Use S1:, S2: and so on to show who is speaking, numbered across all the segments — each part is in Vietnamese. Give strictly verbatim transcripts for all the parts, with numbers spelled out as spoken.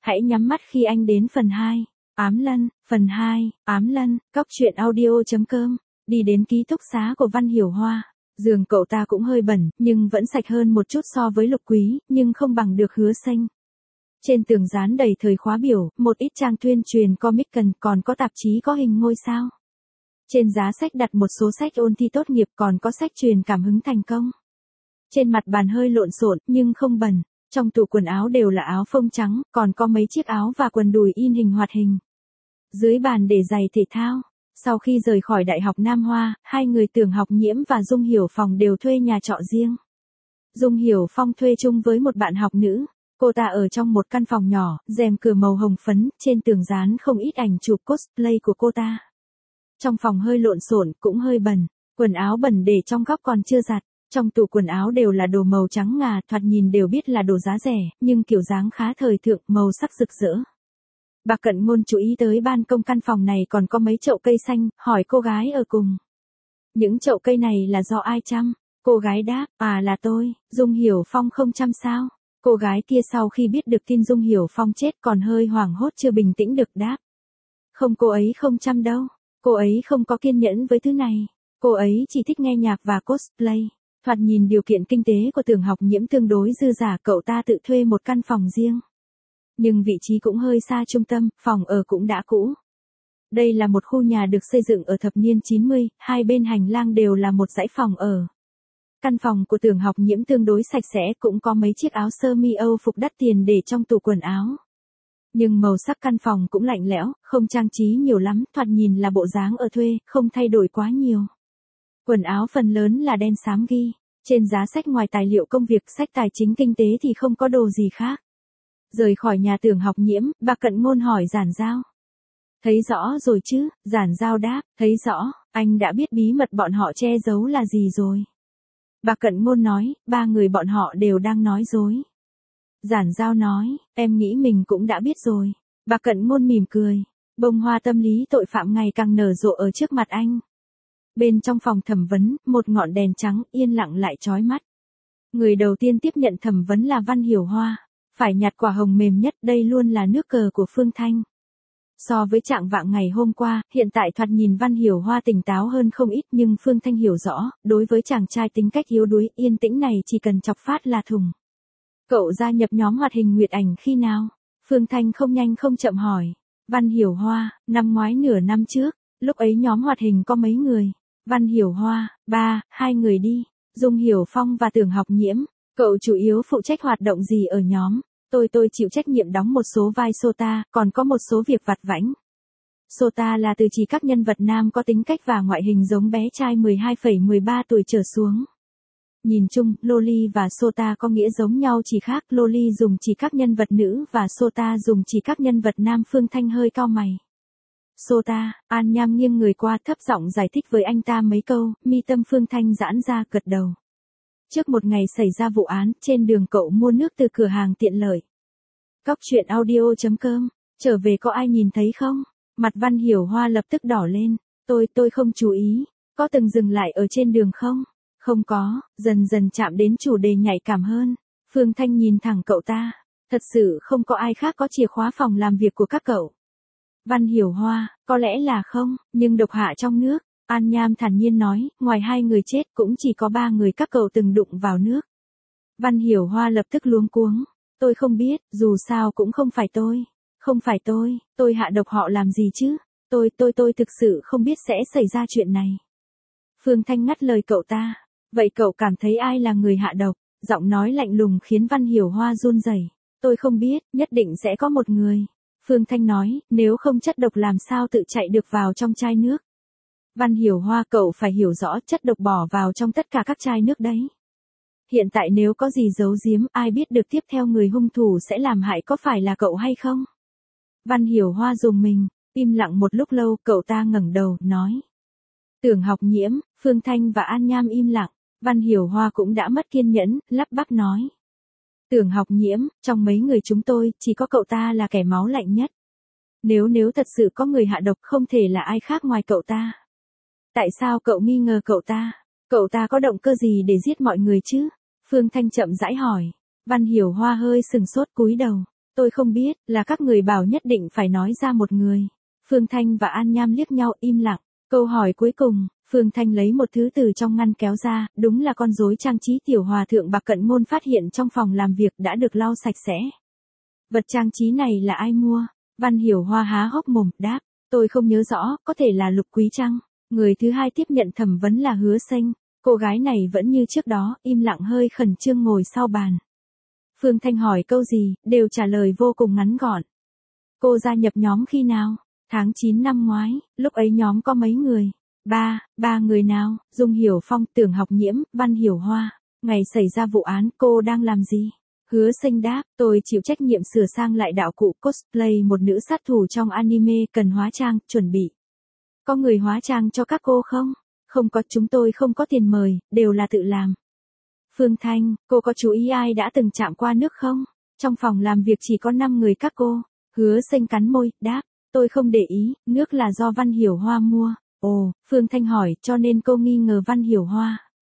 S1: Hãy nhắm mắt khi anh đến phần hai. Ám Lân, phần hai, Ám Lân, cóc truyện audio chấm com. Đi đến ký túc xá của Văn Hiểu Hoa. Giường cậu ta cũng hơi bẩn, nhưng vẫn sạch hơn một chút so với Lục Quý, nhưng không bằng được Hứa Xanh. Trên tường dán đầy thời khóa biểu, một ít trang tuyên truyền comic cần, còn có tạp chí có hình ngôi sao. Trên giá sách đặt một số sách ôn thi tốt nghiệp, còn có sách truyền cảm hứng thành công. Trên mặt bàn hơi lộn xộn, nhưng không bẩn. Trong tủ quần áo đều là áo phông trắng, còn có mấy chiếc áo và quần đùi in hình hoạt hình. Dưới bàn để giày thể thao. Sau khi rời khỏi Đại học Nam Hoa, hai người Tưởng Học Nhiễm và Dung Hiểu Phong đều thuê nhà trọ riêng. Dung Hiểu Phong thuê chung với một bạn học nữ. Cô ta ở trong một căn phòng nhỏ, rèm cửa màu hồng phấn, trên tường dán không ít ảnh chụp cosplay của cô ta. Trong phòng hơi lộn xộn, cũng hơi bẩn, quần áo bẩn để trong góc còn chưa giặt. Trong tủ quần áo đều là đồ màu trắng ngà, thoạt nhìn đều biết là đồ giá rẻ, nhưng kiểu dáng khá thời thượng, màu sắc rực rỡ. Bà Cận Ngôn chú ý tới ban công căn phòng này còn có mấy chậu cây xanh, hỏi cô gái ở cùng. Những chậu cây này là do ai chăm? Cô gái đáp, à là tôi. Dung Hiểu Phong không chăm sao? Cô gái kia sau khi biết được tin Dung Hiểu Phong chết còn hơi hoảng hốt chưa bình tĩnh được đáp. Không, cô ấy không chăm đâu. Cô ấy không có kiên nhẫn với thứ này. Cô ấy chỉ thích nghe nhạc và cosplay. Thoạt nhìn điều kiện kinh tế của Tưởng Học Nhiễm tương đối dư giả, cậu ta tự thuê một căn phòng riêng. Nhưng vị trí cũng hơi xa trung tâm, phòng ở cũng đã cũ. Đây là một khu nhà được xây dựng ở thập niên chín mươi, hai bên hành lang đều là một dãy phòng ở. Căn phòng của Tưởng Học Nhiễm tương đối sạch sẽ, cũng có mấy chiếc áo sơ mi Âu phục đắt tiền để trong tủ quần áo. Nhưng màu sắc căn phòng cũng lạnh lẽo, không trang trí nhiều lắm, thoạt nhìn là bộ dáng ở thuê, không thay đổi quá nhiều. Quần áo phần lớn là đen xám ghi. Trên giá sách ngoài tài liệu công việc, sách tài chính kinh tế thì không có đồ gì khác. Rời khỏi nhà Tưởng Học Nhiễm, bà Cận Ngôn hỏi Giản Giao. Thấy rõ rồi chứ? Giản Giao đáp, thấy rõ, anh đã biết bí mật bọn họ che giấu là gì rồi. Bà Cận Ngôn nói, ba người bọn họ đều đang nói dối. Giản Giao nói, em nghĩ mình cũng đã biết rồi. Bà Cận Ngôn mỉm cười. Bông hoa tâm lý tội phạm ngày càng nở rộ ở trước mặt anh. Bên trong phòng thẩm vấn, một ngọn đèn trắng yên lặng lại chói mắt. Người đầu tiên tiếp nhận thẩm vấn là Văn Hiểu Hoa. Phải nhặt quả hồng mềm nhất, đây luôn là nước cờ của Phương Thanh. So với trạng vạng ngày hôm qua, hiện tại thoạt nhìn Văn Hiểu Hoa tỉnh táo hơn không ít, nhưng Phương Thanh hiểu rõ, đối với chàng trai tính cách yếu đuối, yên tĩnh này chỉ cần chọc phát là thùng. Cậu gia nhập nhóm hoạt hình Nguyệt Ảnh khi nào? Phương Thanh không nhanh không chậm hỏi. Văn Hiểu Hoa, năm ngoái nửa năm trước, lúc ấy nhóm hoạt hình có mấy người? Văn Hiểu Hoa, ba, hai người đi. Dung Hiểu Phong và Tưởng Học Nhiễm. Cậu chủ yếu phụ trách hoạt động gì ở nhóm? Tôi tôi chịu trách nhiệm đóng một số vai Sota, còn có một số việc vặt vãnh. Sota là từ chỉ các nhân vật nam có tính cách và ngoại hình giống bé trai mười hai phẩy mười ba tuổi trở xuống. Nhìn chung, Loli và Sota có nghĩa giống nhau, chỉ khác Loli dùng chỉ các nhân vật nữ và Sota dùng chỉ các nhân vật nam. Phương Thanh hơi cau mày. Sota, An Nham nghiêng người qua thấp giọng giải thích với anh ta mấy câu, mi tâm Phương Thanh giãn ra gật đầu. Trước một ngày xảy ra vụ án, trên đường cậu mua nước từ cửa hàng tiện lợi. Cóc truyện audio chấm com, trở về có ai nhìn thấy không? Mặt Văn Hiểu Hoa lập tức đỏ lên. Tôi, tôi không chú ý. Có từng dừng lại ở trên đường không? Không có, dần dần chạm đến chủ đề nhạy cảm hơn. Phương Thanh nhìn thẳng cậu ta. Thật sự không có ai khác có chìa khóa phòng làm việc của các cậu. Văn Hiểu Hoa, có lẽ là không, nhưng độc hạ trong nước. An Nham thản nhiên nói, ngoài hai người chết cũng chỉ có ba người các cậu từng đụng vào nước. Văn Hiểu Hoa lập tức luống cuống. Tôi không biết, dù sao cũng không phải tôi. Không phải tôi, tôi hạ độc họ làm gì chứ? Tôi, tôi, tôi thực sự không biết sẽ xảy ra chuyện này. Phương Thanh ngắt lời cậu ta. Vậy cậu cảm thấy ai là người hạ độc? Giọng nói lạnh lùng khiến Văn Hiểu Hoa run rẩy. Tôi không biết, nhất định sẽ có một người. Phương Thanh nói, nếu không chất độc làm sao tự chạy được vào trong chai nước. Văn Hiểu Hoa, cậu phải hiểu rõ, chất độc bỏ vào trong tất cả các chai nước đấy. Hiện tại nếu có gì giấu giếm, ai biết được tiếp theo người hung thủ sẽ làm hại có phải là cậu hay không? Văn Hiểu Hoa rùng mình, im lặng một lúc lâu, cậu ta ngẩng đầu, nói. Tưởng Học Nhiễm, Phương Thanh và An Nham im lặng, Văn Hiểu Hoa cũng đã mất kiên nhẫn, lắp bắp nói. Tưởng Học Nhiễm, trong mấy người chúng tôi, chỉ có cậu ta là kẻ máu lạnh nhất. Nếu nếu thật sự có người hạ độc không thể là ai khác ngoài cậu ta. Tại sao cậu nghi ngờ cậu ta? Cậu ta có động cơ gì để giết mọi người chứ? Phương Thanh chậm rãi hỏi. Văn Hiểu Hoa hơi sừng sốt cúi đầu. Tôi không biết, là các người bảo nhất định phải nói ra một người. Phương Thanh và An Nham liếc nhau im lặng. Câu hỏi cuối cùng, Phương Thanh lấy một thứ từ trong ngăn kéo ra, đúng là con rối trang trí tiểu hòa thượng Bạc Cận Ngôn phát hiện trong phòng làm việc đã được lau sạch sẽ. Vật trang trí này là ai mua? Văn Hiểu Hoa há hốc mồm, đáp, tôi không nhớ rõ, có thể là Lục Quý Trăng. Người thứ hai tiếp nhận thẩm vấn là Hứa Xanh. Cô gái này vẫn như trước đó, im lặng hơi khẩn trương ngồi sau bàn. Phương Thanh hỏi câu gì, đều trả lời vô cùng ngắn gọn. Cô gia nhập nhóm khi nào? Tháng chín năm ngoái, lúc ấy nhóm có mấy người? Ba, ba người nào? Dung Hiểu Phong, Tưởng Học Nhiễm, Văn Hiểu Hoa. Ngày xảy ra vụ án cô đang làm gì? Hứa Xanh đáp, tôi chịu trách nhiệm sửa sang lại đạo cụ cosplay một nữ sát thủ trong anime cần hóa trang, chuẩn bị. Có người hóa trang cho các cô không? Không có, chúng tôi không có tiền mời, đều là tự làm. Phương Thanh, cô có chú ý ai đã từng chạm qua nước không? Trong phòng làm việc chỉ có năm người các cô. Hứa Xanh cắn môi, đáp, tôi không để ý, nước là do Văn Hiểu Hoa mua. Ồ, Phương Thanh hỏi, cho nên cô nghi ngờ Văn Hiểu Hoa.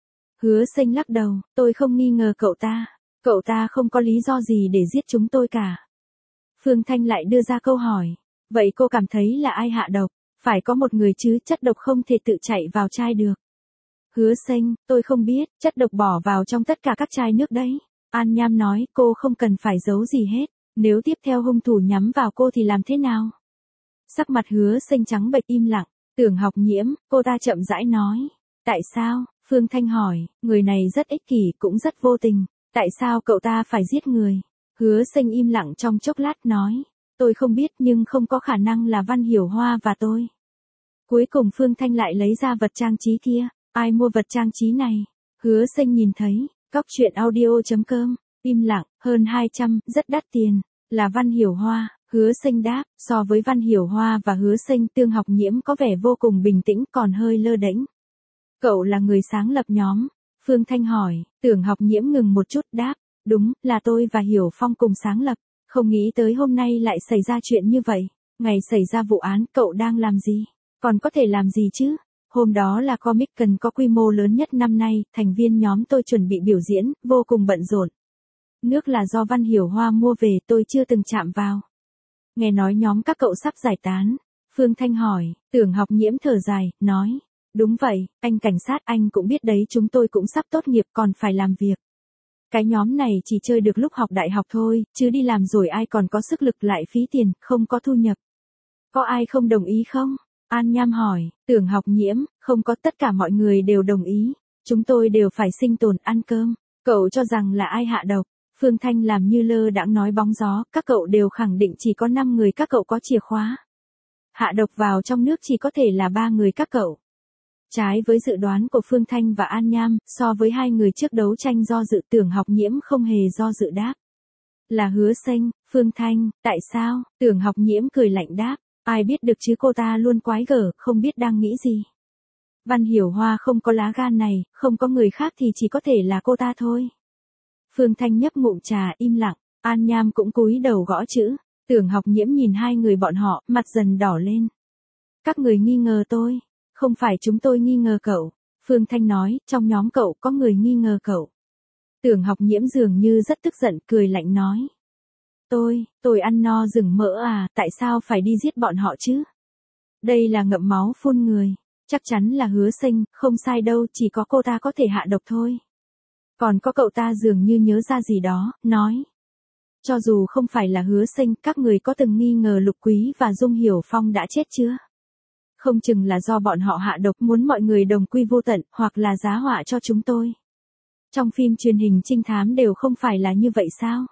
S1: Hứa Xanh lắc đầu, tôi không nghi ngờ cậu ta. Cậu ta không có lý do gì để giết chúng tôi cả. Phương Thanh lại đưa ra câu hỏi. Vậy cô cảm thấy là ai hạ độc? Phải có một người chứ, chất độc không thể tự chạy vào chai được. Hứa Xanh, tôi không biết, chất độc bỏ vào trong tất cả các chai nước đấy. An Nham nói, cô không cần phải giấu gì hết. Nếu tiếp theo hung thủ nhắm vào cô thì làm thế nào? Sắc mặt Hứa Xanh trắng bệch im lặng. Tưởng Học Nhiễm, cô ta chậm rãi nói. Tại sao? Phương Thanh hỏi, người này rất ích kỷ cũng rất vô tình. Tại sao cậu ta phải giết người? Hứa Xanh im lặng trong chốc lát nói. Tôi không biết nhưng không có khả năng là Văn Hiểu Hoa và tôi. Cuối cùng Phương Thanh lại lấy ra vật trang trí kia. Ai mua vật trang trí này? Hứa Xanh nhìn thấy. Cóc truyện audio chấm com. Im lặng, hơn hai trăm, rất đắt tiền. Là Văn Hiểu Hoa. Hứa Xanh đáp, so với Văn Hiểu Hoa và Hứa Xanh, Tưởng Học Nhiễm có vẻ vô cùng bình tĩnh còn hơi lơ đễnh. Cậu là người sáng lập nhóm. Phương Thanh hỏi, Tưởng Học Nhiễm ngừng một chút đáp, đúng, là tôi và Hiểu Phong cùng sáng lập, không nghĩ tới hôm nay lại xảy ra chuyện như vậy. Ngày xảy ra vụ án, cậu đang làm gì? Còn có thể làm gì chứ? Hôm đó là Comic Con có quy mô lớn nhất năm nay, thành viên nhóm tôi chuẩn bị biểu diễn, vô cùng bận rộn. Nước là do Văn Hiểu Hoa mua về, tôi chưa từng chạm vào. Nghe nói nhóm các cậu sắp giải tán. Phương Thanh hỏi, Tưởng Học Nhiễm thở dài, nói. Đúng vậy, anh cảnh sát anh cũng biết đấy, chúng tôi cũng sắp tốt nghiệp còn phải làm việc. Cái nhóm này chỉ chơi được lúc học đại học thôi, chứ đi làm rồi ai còn có sức lực lại phí tiền, không có thu nhập. Có ai không đồng ý không? An Nham hỏi, Tưởng Học Nhiễm, không có, tất cả mọi người đều đồng ý. Chúng tôi đều phải sinh tồn ăn cơm. Cậu cho rằng là ai hạ độc? Phương Thanh làm như lơ đãng nói bóng gió, các cậu đều khẳng định chỉ có năm người các cậu có chìa khóa. Hạ độc vào trong nước chỉ có thể là ba người các cậu. Trái với dự đoán của Phương Thanh và An Nham, so với hai người trước đấu tranh do dự, Tưởng Học Nhiễm không hề do dự đáp. Là Hứa Xanh. Phương Thanh, tại sao? Tưởng Học Nhiễm cười lạnh đáp, ai biết được chứ, cô ta luôn quái gở, không biết đang nghĩ gì. Văn Hiểu Hoa không có lá gan này, không có người khác thì chỉ có thể là cô ta thôi. Phương Thanh nhấp ngụm trà im lặng, An Nham cũng cúi đầu gõ chữ. Tưởng Học Nhiễm nhìn hai người bọn họ, mặt dần đỏ lên. Các người nghi ngờ tôi. Không phải chúng tôi nghi ngờ cậu. Phương Thanh nói, trong nhóm cậu có người nghi ngờ cậu. Tưởng Học Nhiễm dường như rất tức giận, cười lạnh nói. Tôi, tôi ăn no rừng mỡ à, tại sao phải đi giết bọn họ chứ? Đây là ngậm máu phun người. Chắc chắn là Hứa Xanh, không sai đâu, chỉ có cô ta có thể hạ độc thôi. Còn có cậu ta dường như nhớ ra gì đó, nói. Cho dù không phải là Hứa Xanh, các người có từng nghi ngờ Lục Quý và Dung Hiểu Phong đã chết chưa? Không chừng là do bọn họ hạ độc muốn mọi người đồng quy vô tận, hoặc là giá họa cho chúng tôi. Trong phim truyền hình trinh thám đều không phải là như vậy sao?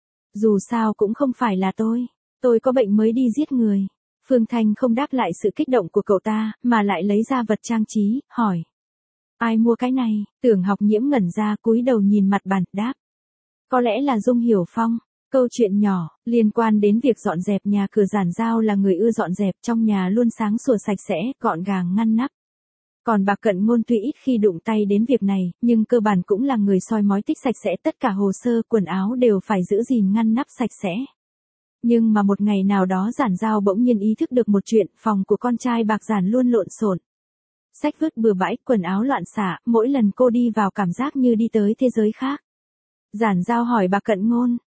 S1: Dù sao cũng không phải là tôi. Tôi có bệnh mới đi giết người. Phương Thanh không đáp lại sự kích động của cậu ta, mà lại lấy ra vật trang trí, hỏi. Ai mua cái này? Tưởng Học Nhiễm ngẩn ra, cúi đầu nhìn mặt bàn, đáp. Có lẽ là Dung Hiểu Phong. Câu chuyện nhỏ, liên quan đến việc dọn dẹp nhà cửa. Giản Giao là người ưa dọn dẹp, trong nhà luôn sáng sủa sạch sẽ, gọn gàng ngăn nắp. Còn Bạc Cận Ngôn tuy ít khi đụng tay đến việc này, nhưng cơ bản cũng là người soi mói thích sạch sẽ, tất cả hồ sơ, quần áo đều phải giữ gìn ngăn nắp sạch sẽ. Nhưng mà một ngày nào đó Giản Giao bỗng nhiên ý thức được một chuyện, phòng của con trai Bạc Giản luôn lộn xộn. Sách vứt bừa bãi, quần áo loạn xả, mỗi lần cô đi vào cảm giác như đi tới thế giới khác. Giản Giao hỏi Bạc Cận Ngôn,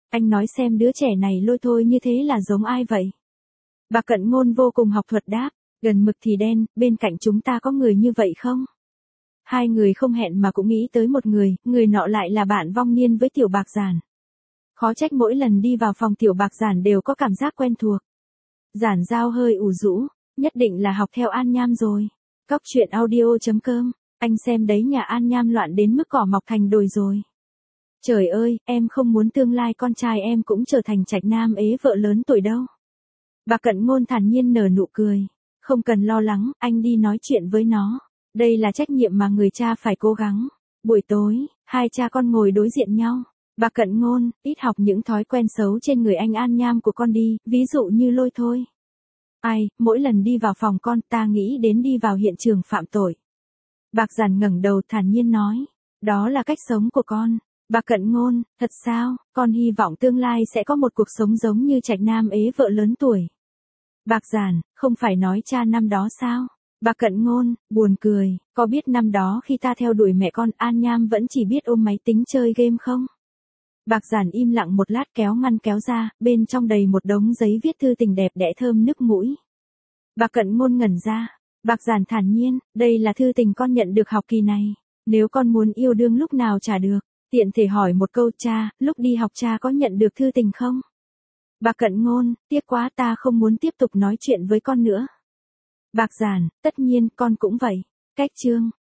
S1: Anh nói xem đứa trẻ này lôi thôi như thế là giống ai vậy? Bà Cận Ngôn vô cùng học thuật đáp, gần mực thì đen, bên cạnh chúng ta có người như vậy không? Hai người không hẹn mà cũng nghĩ tới một người, người nọ lại là bạn vong niên với Tiểu Bạc Giản. Khó trách mỗi lần đi vào phòng Tiểu Bạc Giản đều có cảm giác quen thuộc. Giản Giao hơi ủ rũ, nhất định là học theo An Nham rồi. Cóc truyện audio chấm com, anh xem đấy, nhà An Nham loạn đến mức cỏ mọc thành đồi rồi. Trời ơi, em không muốn tương lai con trai em cũng trở thành trạch nam ế vợ lớn tuổi đâu. Bà Cận Ngôn thản nhiên nở nụ cười. Không cần lo lắng, anh đi nói chuyện với nó. Đây là trách nhiệm mà người cha phải cố gắng. Buổi tối, hai cha con ngồi đối diện nhau. Bà Cận Ngôn, ít học những thói quen xấu trên người anh An Nham của con đi, ví dụ như lôi thôi. Ai, mỗi lần đi vào phòng con ta nghĩ đến đi vào hiện trường phạm tội. Bạc Giản ngẩng đầu thản nhiên nói. Đó là cách sống của con. Bà Cận Ngôn, thật sao, con hy vọng tương lai sẽ có một cuộc sống giống như trạch nam ế vợ lớn tuổi. Bạc Giản, không phải nói cha năm đó sao? Bà Cận Ngôn, buồn cười, có biết năm đó khi ta theo đuổi mẹ con An Nham vẫn chỉ biết ôm máy tính chơi game không? Bạc Giản im lặng một lát kéo ngăn kéo ra, bên trong đầy một đống giấy viết thư tình đẹp đẽ thơm nức mũi. Bà Cận Ngôn ngẩn ra, Bạc Giản thản nhiên, đây là thư tình con nhận được học kỳ này. Nếu con muốn yêu đương lúc nào trả được, tiện thể hỏi một câu, cha, lúc đi học cha có nhận được thư tình không? Bà Cận Ngôn, tiếc quá, ta không muốn tiếp tục nói chuyện với con nữa. Bạc Giản, tất nhiên con cũng vậy. Cách chương